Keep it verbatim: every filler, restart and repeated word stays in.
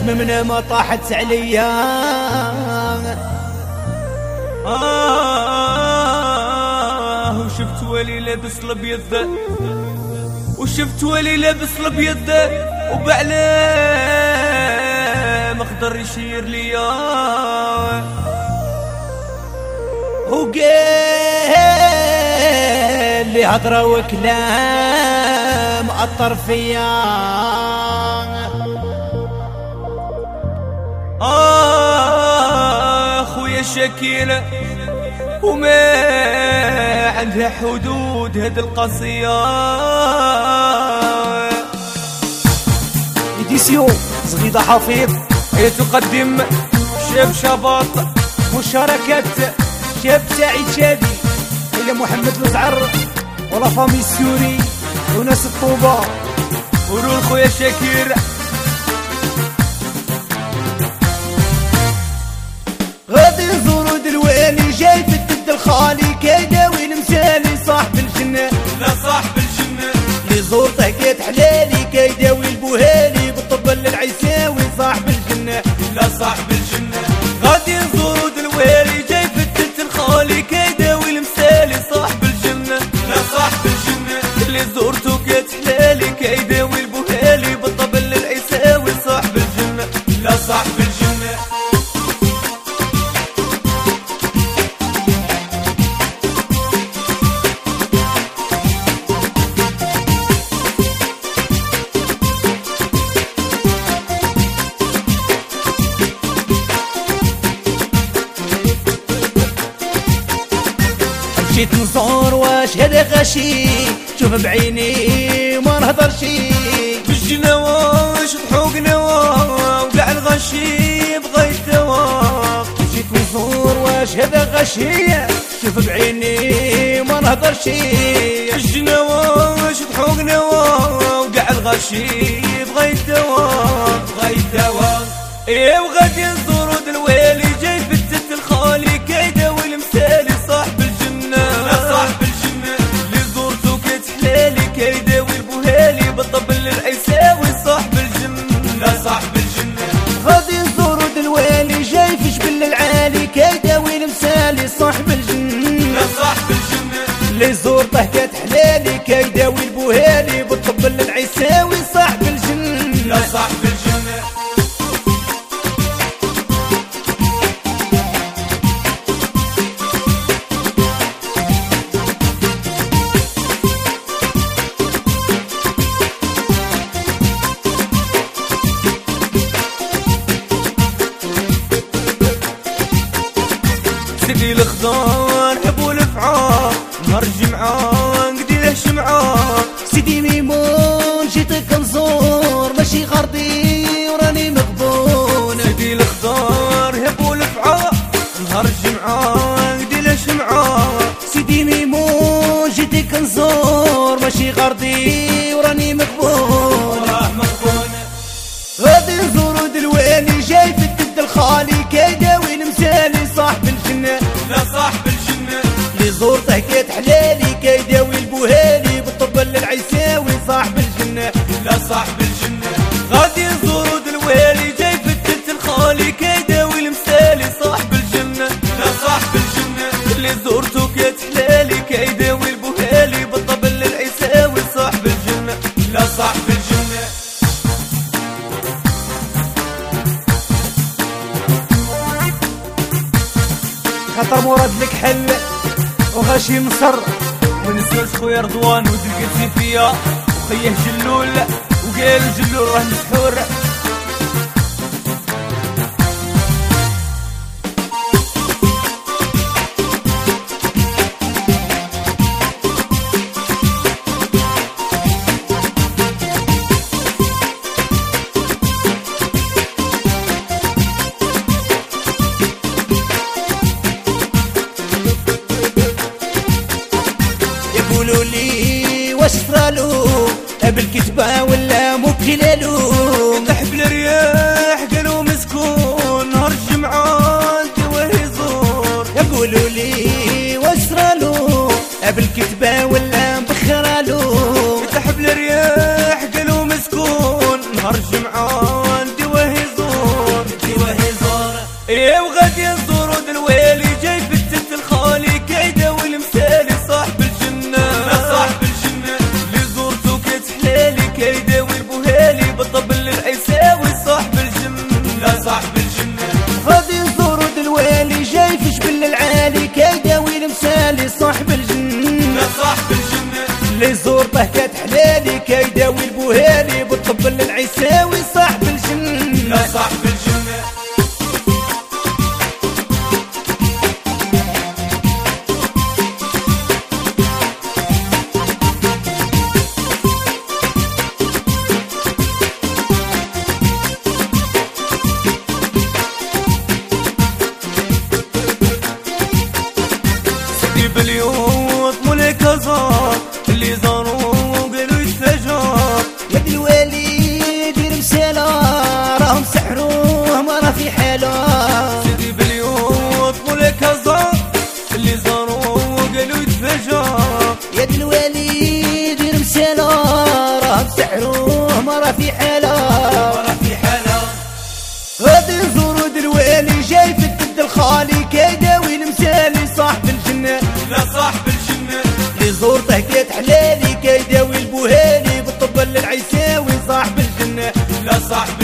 شممنا ما طاحت عليا. آه وشفت ولي لابس الابيض وشفت ولي لابس الابيض وبعلام اخضر يشير ليا وقال لي هضره وكلام اثر فيا. آه خويا شكيلة وما عندها حدود هاد القصية. إديسيون زغيدة حفيظ تقدم شاب شباط مشاركة شاب سعيد شادي إلى محمد الزعر ولا فامي السوري وناس الطوبة ورول خويا شاكير. غادي نزورو دلوالي جاي في الدد الخالي كيداوي المسالي صاحب الجنة لا صاحب الجنة اللي زورته كيت حلالي كيداوي البوهالي بالطبل للعيساوي صاحب الجنة لا صاحب الجنة. غادي نزورو دلوالي جاي في الدد الخالي كيداوي المسالي صاحب الجنة لا صاحب الجنة اللي زورته كيت حلالي كيداوي البوهالي بالطبل للعيساوي صاحب الجنة لا صاحب الجنة. مشيت نزور واش هذا غشي شوف بعيني ما نهضرشي بالجنة واش ضحوقنا وقع الغشي بغيت دواق. مشيت نزور واش هذا غشي شوف بعيني ما نهضرشي بالجنة واش ضحوقنا وقع الغشي بغيت دواق بغيت دواق. ايه وغادي نزورو دلوالي جاي في الدد الخالي كيداوي المسالي صاحب الجنة لا صاحب الجنة اللي زورتو كيتحلالي كيداوي البوهالي بالطبل للعيساوي صاحب الجنة لا صاحب الجنة. غادي نزورو دلوالي جاي في جبل العالي كيداوي المسالي صاحب الجنة لا صاحب الجنة اللي زورته كتحلالي كيداوي البوهالي بالطبل للعيساوي صاحب الجنة لا صاحب الجنة. سيدي الخضار حبو الفعار نهار الجمعة نقدي له شمعة. سيدي ميمون جيتك نزور ماشي غردي وراني مغبون. سيدي الخضار حبو الفعار نهار الجمعة نقدي له شمعة. سيدي ميمون جيتك نزور ماشي غردي وراني مغبون راه مغبون. غادي نزورو دلوالي جاي في الدد الخالي كيداوي المسالي صاحب الجنة لا صاحب الجنة اللي زورته كيت حلالي كيداوي البوهالي بالطبل للعيساوي صاحب الجنة لا صاحب الجنة. غادي نزورو دلوالي جاي في الدد الخالي كيداوي المسالي صاحب الجنة لا صاحب الجنة اللي زورتو كيت حلالي كيداوي البوهالي بالطبل للعيساوي صاحب الجنة لا صاحب الجنة. خاطر مراد لك حل وغاشي مصر ونسوس خويا رضوان ودلقتي فيا وخيه جلول وقال جلول راه مسحور. يقولوا لي واش صرالو بالكتبة ولا مبتلالو تحب الرياح قالوا مسكون نهار الجمعة جواه يزور. يقولوا لي واش صرالو بالكتبة ولا مبخرالو تحب الرياح قالوا مسكون نهار الجمعة جواه يزور. اللي زورته كانت حلالي كيداوي البوهالي بالطب للعيساوي صاحب الجنة يا صاحب الجنة. سيدي باليوم ملك زار اللي زاروا قالوا يتفجر. يا ابن الوالي دير مسالة راهم سحروه ما راه في حاله. سيدي باليوم ملك زار اللي زاروا قالوا يتفجر. يا ابن الوالي دير مسالة راهم سحروه ما راه في حاله. ورا في حالة غادي زورود الوالي جاي في الدد الخالي كيداوي المسالي صاحب الجنة. لا صاحب الجنة. اللي زورته كيت حلالي كيداوي البوهالي بالطب للعيساوي صاحب الجنة. لا صاحب